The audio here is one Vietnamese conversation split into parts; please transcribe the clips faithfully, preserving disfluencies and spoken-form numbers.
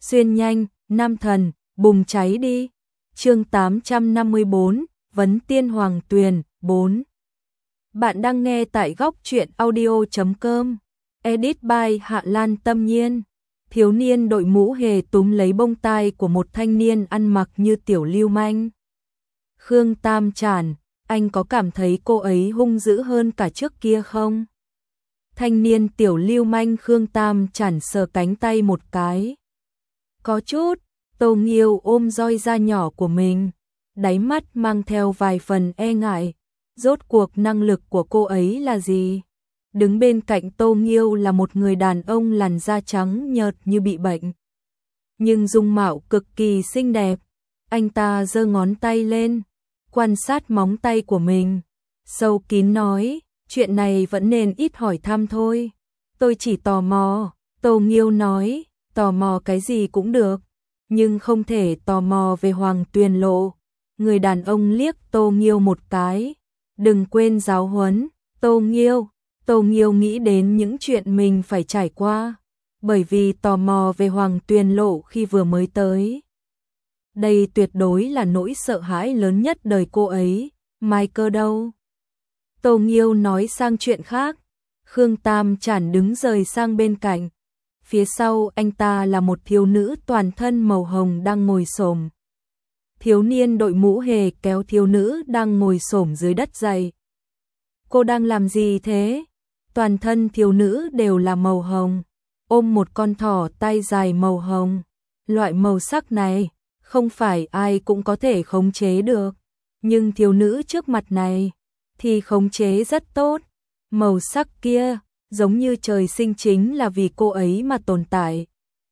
xuyên nhanh, nam thần, bùng cháy đi. Chương tám trăm năm mươi bốn, Vấn Tiên Hoàng Tuyền, bốn. Bạn đang nghe tại góc truyện audio chấm com. Edit by Hạ Lan Tâm Nhiên. Thiếu niên đội mũ hề túm lấy bông tai của một thanh niên ăn mặc như tiểu lưu manh. Khương Tam Trản, anh có cảm thấy cô ấy hung dữ hơn cả trước kia không? Thanh niên tiểu lưu manh Khương Tam Trản sờ cánh tay một cái. Có chút. Tô Nghiêu ôm roi da nhỏ của mình, đáy mắt mang theo vài phần e ngại. Rốt cuộc năng lực của cô ấy là gì? Đứng bên cạnh Tô Nghiêu là một người đàn ông làn da trắng nhợt như bị bệnh, nhưng dung mạo cực kỳ xinh đẹp. Anh ta giơ ngón tay lên, quan sát móng tay của mình, sâu kín nói, chuyện này vẫn nên ít hỏi thăm thôi. Tôi chỉ tò mò. Tô Nghiêu nói, tò mò cái gì cũng được, nhưng không thể tò mò về Hoàng Tuyền Lộ. Người đàn ông liếc Tô Nghiêu một cái, đừng quên giáo huấn. Tô Nghiêu, Tô Nghiêu nghĩ đến những chuyện mình phải trải qua, bởi vì tò mò về Hoàng Tuyền Lộ khi vừa mới tới. Đây tuyệt đối là nỗi sợ hãi lớn nhất đời cô ấy. Michael đâu? Tô Nghiêu nói sang chuyện khác. Khương Tam Trản đứng rời sang bên cạnh. Phía sau anh ta là một thiếu nữ toàn thân màu hồng đang ngồi xổm. Thiếu niên đội mũ hề kéo thiếu nữ đang ngồi xổm dưới đất dậy. Cô đang làm gì thế? Toàn thân thiếu nữ đều là màu hồng, ôm một con thỏ tay dài màu hồng. Loại màu sắc này không phải ai cũng có thể khống chế được, nhưng thiếu nữ trước mặt này thì khống chế rất tốt. Màu sắc kia giống như trời sinh chính là vì cô ấy mà tồn tại,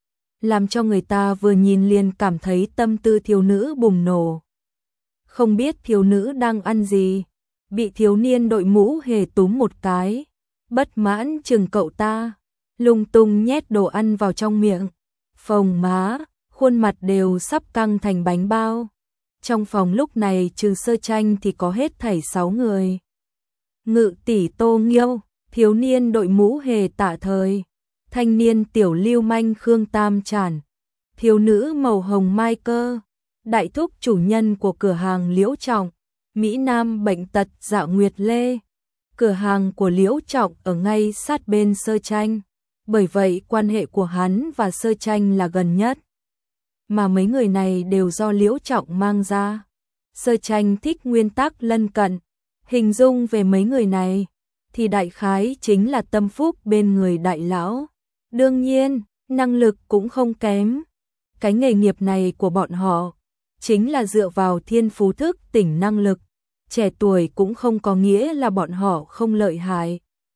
làm cho người ta vừa nhìn liền cảm thấy tâm tư thiếu nữ bùng nổ. Không biết thiếu nữ đang ăn gì, bị thiếu niên đội mũ hề túm một cái, bất mãn chừng cậu ta, lung tung nhét đồ ăn vào trong miệng. Phồng má, khuôn mặt đều sắp căng thành bánh bao. Trong phòng lúc này trừ Sơ Tranh thì có hết thảy sáu người. Ngự tỷ Tô Nghiêu, thiếu niên đội mũ hề Tạ Thời, thanh niên tiểu lưu manh Khương Tam Trản, thiếu nữ màu hồng Mai Cơ, đại thúc chủ nhân của cửa hàng Liễu Trọng, Mỹ Nam bệnh tật Dạ Nguyệt Lê. Cửa hàng của Liễu Trọng ở ngay sát bên Sơ Tranh, bởi vậy quan hệ của hắn và Sơ Tranh là gần nhất. Mà mấy người này đều do Liễu Trọng mang ra. Sơ Tranh thích nguyên tắc lân cận, hình dung về mấy người này thì đại khái chính là tâm phúc bên người đại lão. Đương nhiên, năng lực cũng không kém. Cái nghề nghiệp này của bọn họ chính là dựa vào thiên phú thức tỉnh năng lực. Trẻ tuổi cũng không có nghĩa là bọn họ không lợi hại.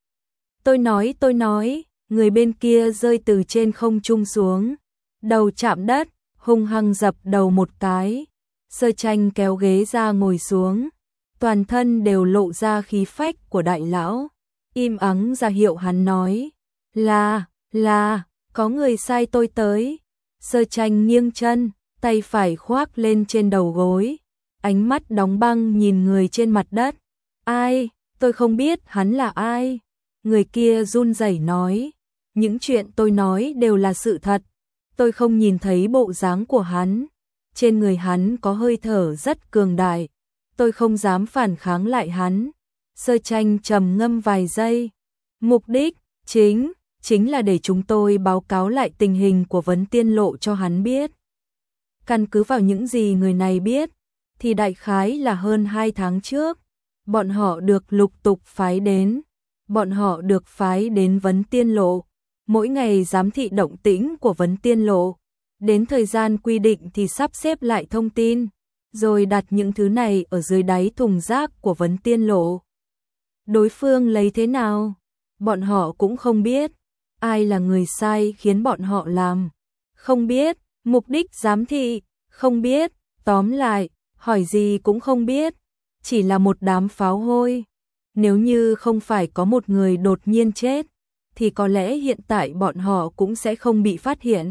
Tôi nói tôi nói, người bên kia rơi từ trên không trung xuống, đầu chạm đất, hung hăng dập đầu một cái. Sơ Tranh kéo ghế ra ngồi xuống, toàn thân đều lộ ra khí phách của đại lão, im ắng ra hiệu hắn nói, là, là, có người sai tôi tới. Sơ Tranh nghiêng chân, tay phải khoác lên trên đầu gối, ánh mắt đóng băng nhìn người trên mặt đất. Ai, tôi không biết hắn là ai. Người kia run rẩy nói, những chuyện tôi nói đều là sự thật. Tôi không nhìn thấy bộ dáng của hắn, trên người hắn có hơi thở rất cường đại, tôi không dám phản kháng lại hắn. Sơ Tranh trầm ngâm vài giây, mục đích chính chính là để chúng tôi báo cáo lại tình hình của Vấn Tiên Lộ cho hắn biết. Căn cứ vào những gì người này biết thì đại khái là hơn hai tháng trước, bọn họ được lục tục phái đến, bọn họ được phái đến Vấn Tiên Lộ, mỗi ngày giám thị động tĩnh của Vấn Tiên Lộ, đến thời gian quy định thì sắp xếp lại thông tin, rồi đặt những thứ này ở dưới đáy thùng rác của Vấn Tiên Lộ. Đối phương lấy thế nào? Bọn họ cũng không biết. Ai là người sai khiến bọn họ làm? Không biết. Mục đích giám thị? Không biết. Tóm lại, hỏi gì cũng không biết. Chỉ là một đám pháo hôi. Nếu như không phải có một người đột nhiên chết, thì có lẽ hiện tại bọn họ cũng sẽ không bị phát hiện.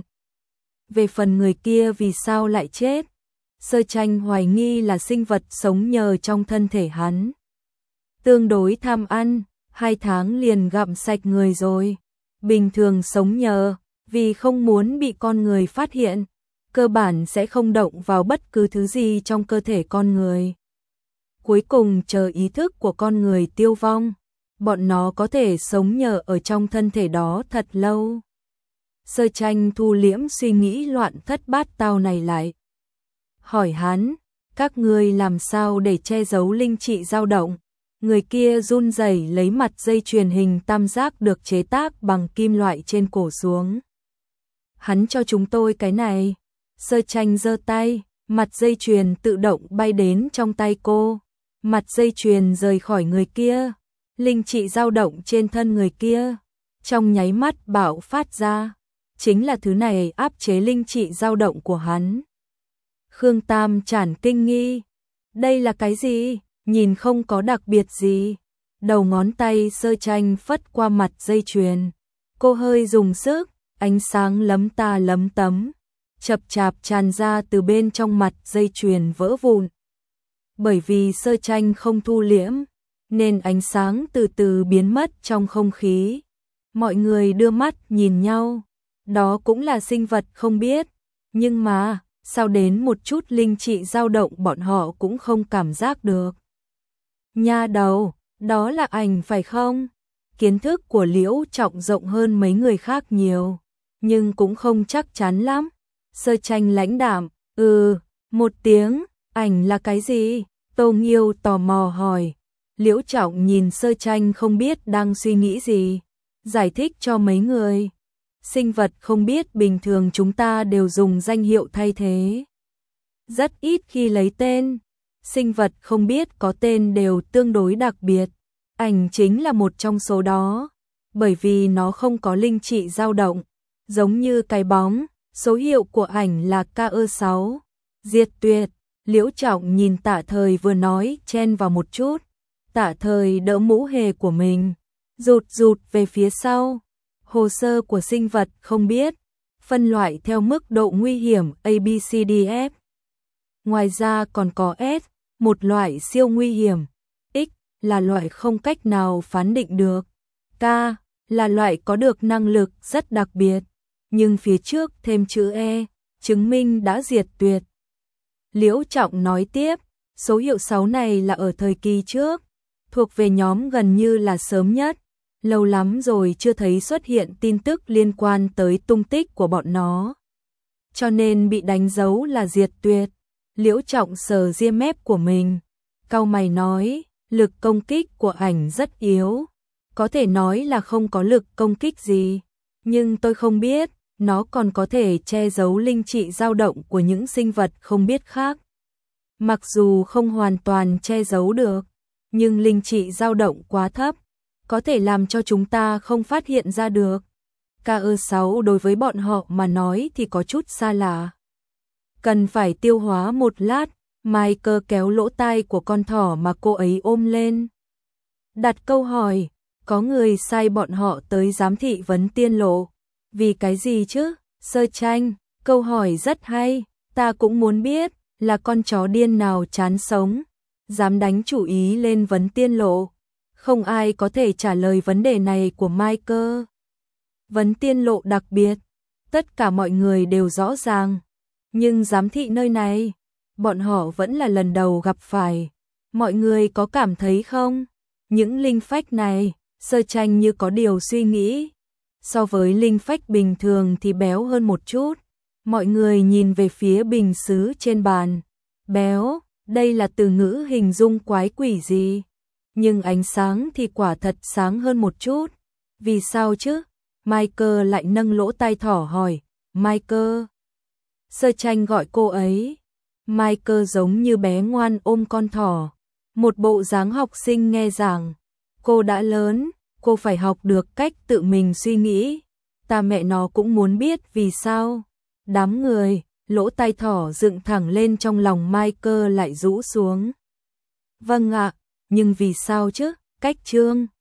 Về phần người kia vì sao lại chết, Sơ Tranh hoài nghi là sinh vật sống nhờ trong thân thể hắn. Tương đối tham ăn, hai tháng liền gặm sạch người rồi. Bình thường sống nhờ, vì không muốn bị con người phát hiện, cơ bản sẽ không động vào bất cứ thứ gì trong cơ thể con người. Cuối cùng chờ ý thức của con người tiêu vong, bọn nó có thể sống nhờ ở trong thân thể đó thật lâu. Sơ Tranh thu liễm suy nghĩ loạn thất bát tao này lại. Hỏi hắn, các ngươi làm sao để che giấu linh trị dao động? Người kia run rẩy lấy mặt dây chuyền hình tam giác được chế tác bằng kim loại trên cổ xuống. Hắn cho chúng tôi cái này. Sơ Tranh giơ tay, mặt dây chuyền tự động bay đến trong tay cô. Mặt dây chuyền rời khỏi người kia. Linh trị dao động trên thân người kia. Trong nháy mắt bạo phát ra. Chính là thứ này áp chế linh trị dao động của hắn. Khương Tam tràn kinh nghi. Đây là cái gì? Nhìn không có đặc biệt gì. Đầu ngón tay Sơ Tranh phất qua mặt dây chuyền. Cô hơi dùng sức, ánh sáng lấm ta lấm tấm, chập chạp tràn ra từ bên trong mặt dây chuyền vỡ vụn. Bởi vì Sơ Tranh không thu liễm, nên ánh sáng từ từ biến mất trong không khí. Mọi người đưa mắt nhìn nhau. Đó cũng là sinh vật không biết, nhưng mà sao đến một chút linh trị dao động bọn họ cũng không cảm giác được. Nha đầu, đó là ảnh phải không? Kiến thức của Liễu Trọng rộng hơn mấy người khác nhiều, nhưng cũng không chắc chắn lắm. Sơ Tranh lãnh đạm, ừ, một tiếng, ảnh là cái gì? Tô Nghiêu tò mò hỏi. Liễu Trọng nhìn Sơ Tranh không biết đang suy nghĩ gì, giải thích cho mấy người. Sinh vật không biết bình thường chúng ta đều dùng danh hiệu thay thế. Rất ít khi lấy tên. Sinh vật không biết có tên đều tương đối đặc biệt. Ảnh chính là một trong số đó. Bởi vì nó không có linh trị dao động. Giống như cái bóng, số hiệu của ảnh là K E sáu. Diệt tuyệt. Liễu Trọng nhìn Tạ Thời vừa nói chen vào một chút. Tạ Thời đỡ mũ hề của mình, rụt rụt về phía sau. Hồ sơ của sinh vật không biết, phân loại theo mức độ nguy hiểm A B C D F. Ngoài ra còn có S, một loại siêu nguy hiểm, X là loại không cách nào phán định được, K là loại có được năng lực rất đặc biệt, nhưng phía trước thêm chữ E, chứng minh đã diệt tuyệt. Liễu Trọng nói tiếp, số hiệu sáu này là ở thời kỳ trước, thuộc về nhóm gần như là sớm nhất. Lâu lắm rồi chưa thấy xuất hiện tin tức liên quan tới tung tích của bọn nó. Cho nên bị đánh dấu là diệt tuyệt. Liễu Trọng sờ ria mép của mình. Cau mày nói, lực công kích của ảnh rất yếu. Có thể nói là không có lực công kích gì. Nhưng tôi không biết, nó còn có thể che giấu linh trị dao động của những sinh vật không biết khác. Mặc dù không hoàn toàn che giấu được, nhưng linh trị dao động quá thấp, có thể làm cho chúng ta không phát hiện ra được. K E sáu đối với bọn họ mà nói thì có chút xa lạ. Cần phải tiêu hóa một lát, Michael kéo lỗ tai của con thỏ mà cô ấy ôm lên. Đặt câu hỏi, có người sai bọn họ tới giám thị vấn tiên lộ. Vì cái gì chứ? Sơ Tranh, câu hỏi rất hay, ta cũng muốn biết, là con chó điên nào chán sống, dám đánh chủ ý lên vấn tiên lộ. Không ai có thể trả lời vấn đề này của Michael. Vấn tiên lộ đặc biệt, tất cả mọi người đều rõ ràng. Nhưng giám thị nơi này, bọn họ vẫn là lần đầu gặp phải. Mọi người có cảm thấy không? Những linh phách này, Sơ Tranh như có điều suy nghĩ. So với linh phách bình thường thì béo hơn một chút. Mọi người nhìn về phía bình sứ trên bàn. Béo, đây là từ ngữ hình dung quái quỷ gì? Nhưng ánh sáng thì quả thật sáng hơn một chút. Vì sao chứ? Michael lại nâng lỗ tai thỏ hỏi. Michael. Sơ Tranh gọi cô ấy. Michael giống như bé ngoan ôm con thỏ. Một bộ dáng học sinh nghe giảng. Cô đã lớn, cô phải học được cách tự mình suy nghĩ. Ta mẹ nó cũng muốn biết vì sao. Đám người, lỗ tai thỏ dựng thẳng lên trong lòng Michael lại rũ xuống. Vâng ạ, nhưng vì sao chứ? Cách chương